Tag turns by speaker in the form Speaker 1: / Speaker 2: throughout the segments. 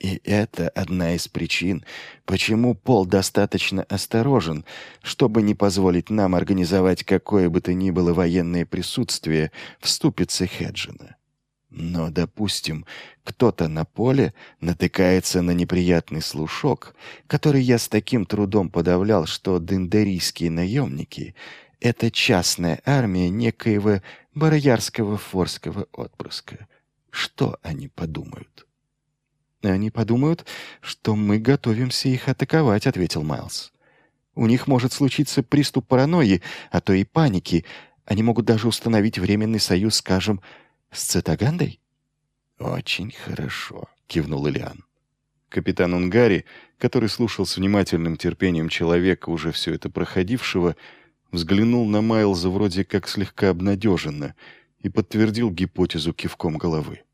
Speaker 1: И это одна из причин, почему Пол достаточно осторожен, чтобы не позволить нам организовать какое бы то ни было военное присутствие в ступице Хеджина. Но, допустим, кто-то на поле натыкается на неприятный слушок, который я с таким трудом подавлял, что дендерийские наемники — это частная армия некоего бароярского форского отпрыска. Что они подумают? «Они подумают, что мы готовимся их атаковать», — ответил Майлз. «У них может случиться приступ паранойи, а то и паники. Они могут даже установить временный союз, скажем, с Цитагандой?» «Очень хорошо», — кивнул Ильян. Капитан Унгари, который слушал с внимательным терпением человека, уже все это проходившего, взглянул на Майлза вроде как слегка обнадеженно и подтвердил гипотезу кивком головы.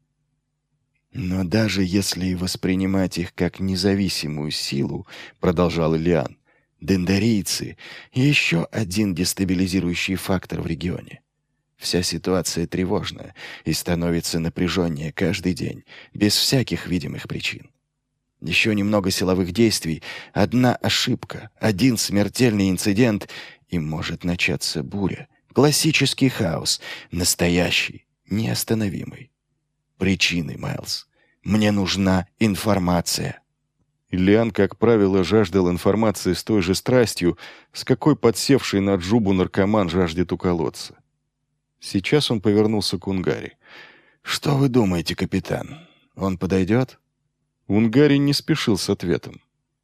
Speaker 1: «Но даже если воспринимать их как независимую силу, — продолжал Ильян, — дендерийцы — еще один дестабилизирующий фактор в регионе. Вся ситуация тревожная и становится напряженнее каждый день, без всяких видимых причин. Еще немного силовых действий, одна ошибка, один смертельный инцидент, и может начаться буря. Классический хаос, настоящий, неостановимый. Причины, Майлз. Мне нужна информация».
Speaker 2: Ильян, как правило, жаждал информации с той же страстью, с какой подсевший на Джубу наркоман жаждет уколоться. Сейчас он повернулся к Унгари.
Speaker 1: «Что вы думаете, капитан? Он подойдет?»
Speaker 2: Унгари не спешил с ответом.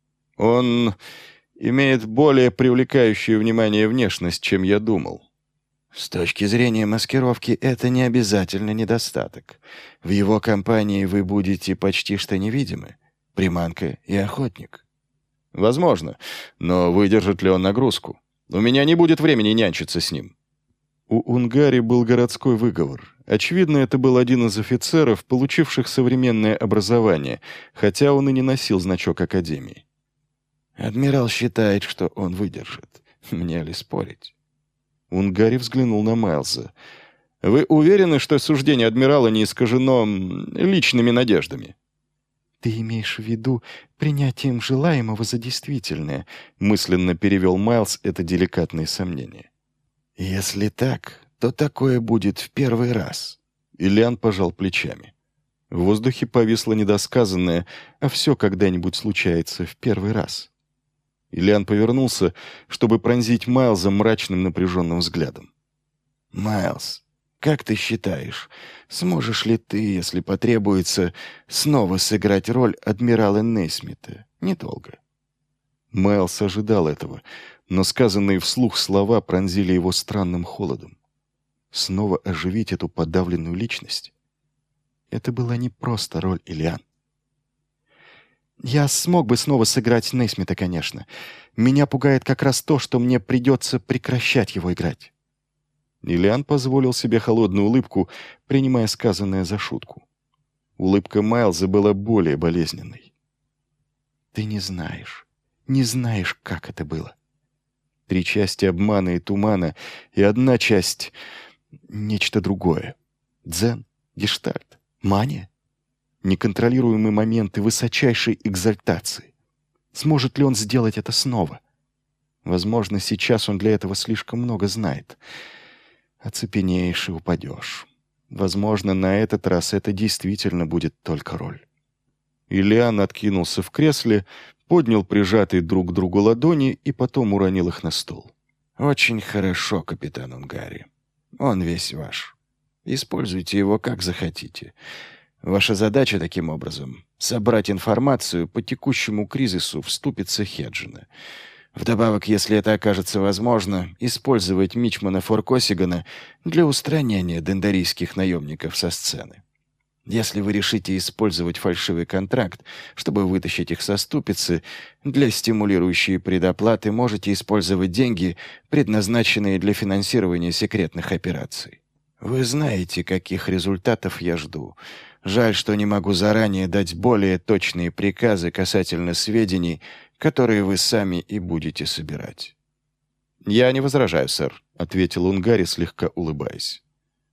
Speaker 2: «Он имеет более привлекающую внимание внешность, чем я думал».
Speaker 1: «С точки зрения маскировки, это не обязательно недостаток. В его компании вы будете почти что невидимы. Приманка и охотник».
Speaker 2: «Возможно, но выдержит ли он нагрузку? У меня не будет времени нянчиться с ним». У Унгари был городской выговор. Очевидно, это был один из офицеров, получивших современное образование, хотя он и не носил значок академии.
Speaker 1: «Адмирал считает, что он выдержит. Мне ли спорить?»
Speaker 2: Унгари взглянул на Майлза. «Вы уверены, что суждение адмирала не искажено личными надеждами?»
Speaker 1: «Ты имеешь в виду принятием желаемого за действительное?»
Speaker 2: Мысленно перевел Майлз это деликатное сомнение.
Speaker 1: «Если так, то такое будет в первый раз».
Speaker 2: Ильян пожал плечами. В воздухе повисло недосказанное, а все когда-нибудь случается в первый раз. Ильян повернулся, чтобы пронзить Майлза мрачным напряженным взглядом.
Speaker 1: «Майлз, как ты считаешь, сможешь ли ты, если потребуется, снова сыграть роль адмирала Нейсмита? Недолго».
Speaker 2: Майлз ожидал этого, но сказанные вслух слова пронзили его странным холодом. Снова оживить эту подавленную личность?
Speaker 1: Это была не просто роль, Ильян. «Я смог бы снова сыграть Нейсмита, конечно. Меня пугает как раз то, что мне придется прекращать его играть».
Speaker 2: Ильян позволил себе холодную улыбку, принимая сказанное за шутку. Улыбка Майлза была более болезненной.
Speaker 1: «Ты не знаешь, как это было.
Speaker 2: 3 части обмана и тумана, и одна часть — нечто другое.
Speaker 1: Дзен, гештальт, мания.
Speaker 2: Неконтролируемые моменты высочайшей экзальтации.
Speaker 1: Сможет ли он сделать это снова?
Speaker 2: Возможно, сейчас он для этого слишком много знает.
Speaker 1: Оцепенеешь и упадешь. Возможно, на этот раз это действительно будет только роль».
Speaker 2: Ильян откинулся в кресле, поднял прижатые друг к другу ладони и потом уронил их на стол.
Speaker 1: «Очень хорошо, капитан Унгари. Он весь ваш. Используйте его как захотите. Ваша задача, таким образом, собрать информацию по текущему кризису в ступице Хеджина. Вдобавок, если это окажется возможно, использовать мичмана Форкосигана для устранения дендерийских наемников со сцены. Если вы решите использовать фальшивый контракт, чтобы вытащить их со ступицы, для стимулирующей предоплаты можете использовать деньги, предназначенные для финансирования секретных операций. Вы знаете, каких результатов я жду. Жаль, что не могу заранее дать более точные приказы касательно сведений, которые вы сами и будете собирать».
Speaker 2: «Я не возражаю, сэр», — ответил Унгари, слегка улыбаясь.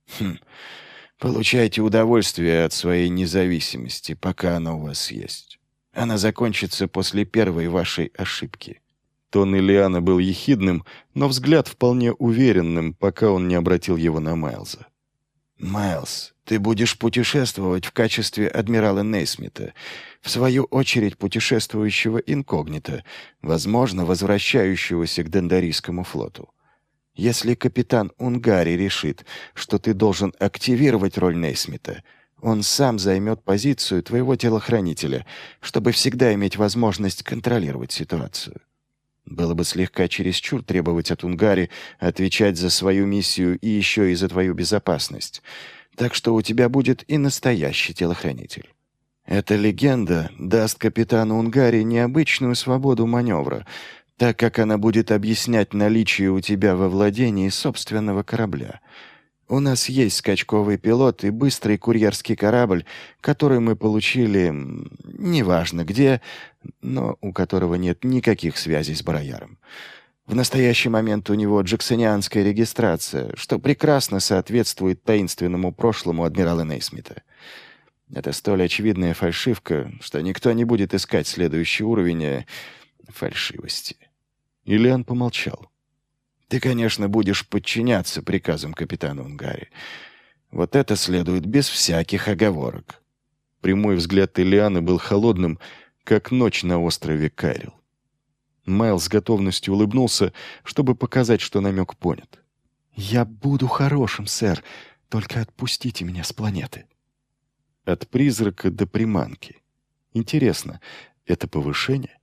Speaker 1: Получайте удовольствие от своей независимости, пока она у вас есть. Она закончится после первой вашей ошибки».
Speaker 2: Тон Иллиана был ехидным, но взгляд вполне уверенным, пока он не обратил его на Майлза.
Speaker 1: «Майлз, ты будешь путешествовать в качестве адмирала Нейсмита, в свою очередь путешествующего инкогнито, возможно, возвращающегося к Дендарийскому флоту. Если капитан Унгари решит, что ты должен активировать роль Нейсмита, он сам займет позицию твоего телохранителя, чтобы всегда иметь возможность контролировать ситуацию. Было бы слегка чересчур требовать от Унгари отвечать за свою миссию и еще и за твою безопасность. Так что у тебя будет и настоящий телохранитель. Эта легенда даст капитану Унгари необычную свободу маневра, так как она будет объяснять наличие у тебя во владении собственного корабля. У нас есть скачковый пилот и быстрый курьерский корабль, который мы получили, неважно где, но у которого нет никаких связей с Барояром. В настоящий момент у него джексонианская регистрация, что прекрасно соответствует таинственному прошлому адмирала Нейсмита. Это столь очевидная фальшивка, что никто не будет искать следующий уровень фальшивости.
Speaker 2: Иллиан помолчал.
Speaker 1: Ты, конечно, будешь подчиняться приказам капитана Унгари. Вот это следует без всяких оговорок.
Speaker 2: Прямой взгляд Иллиана был холодным, как ночь на острове Кайрил. Майлз с готовностью улыбнулся, чтобы показать, что намек понят.
Speaker 3: «Я буду хорошим, сэр. Только отпустите меня с планеты».
Speaker 2: От призрака до приманки. Интересно, это повышение?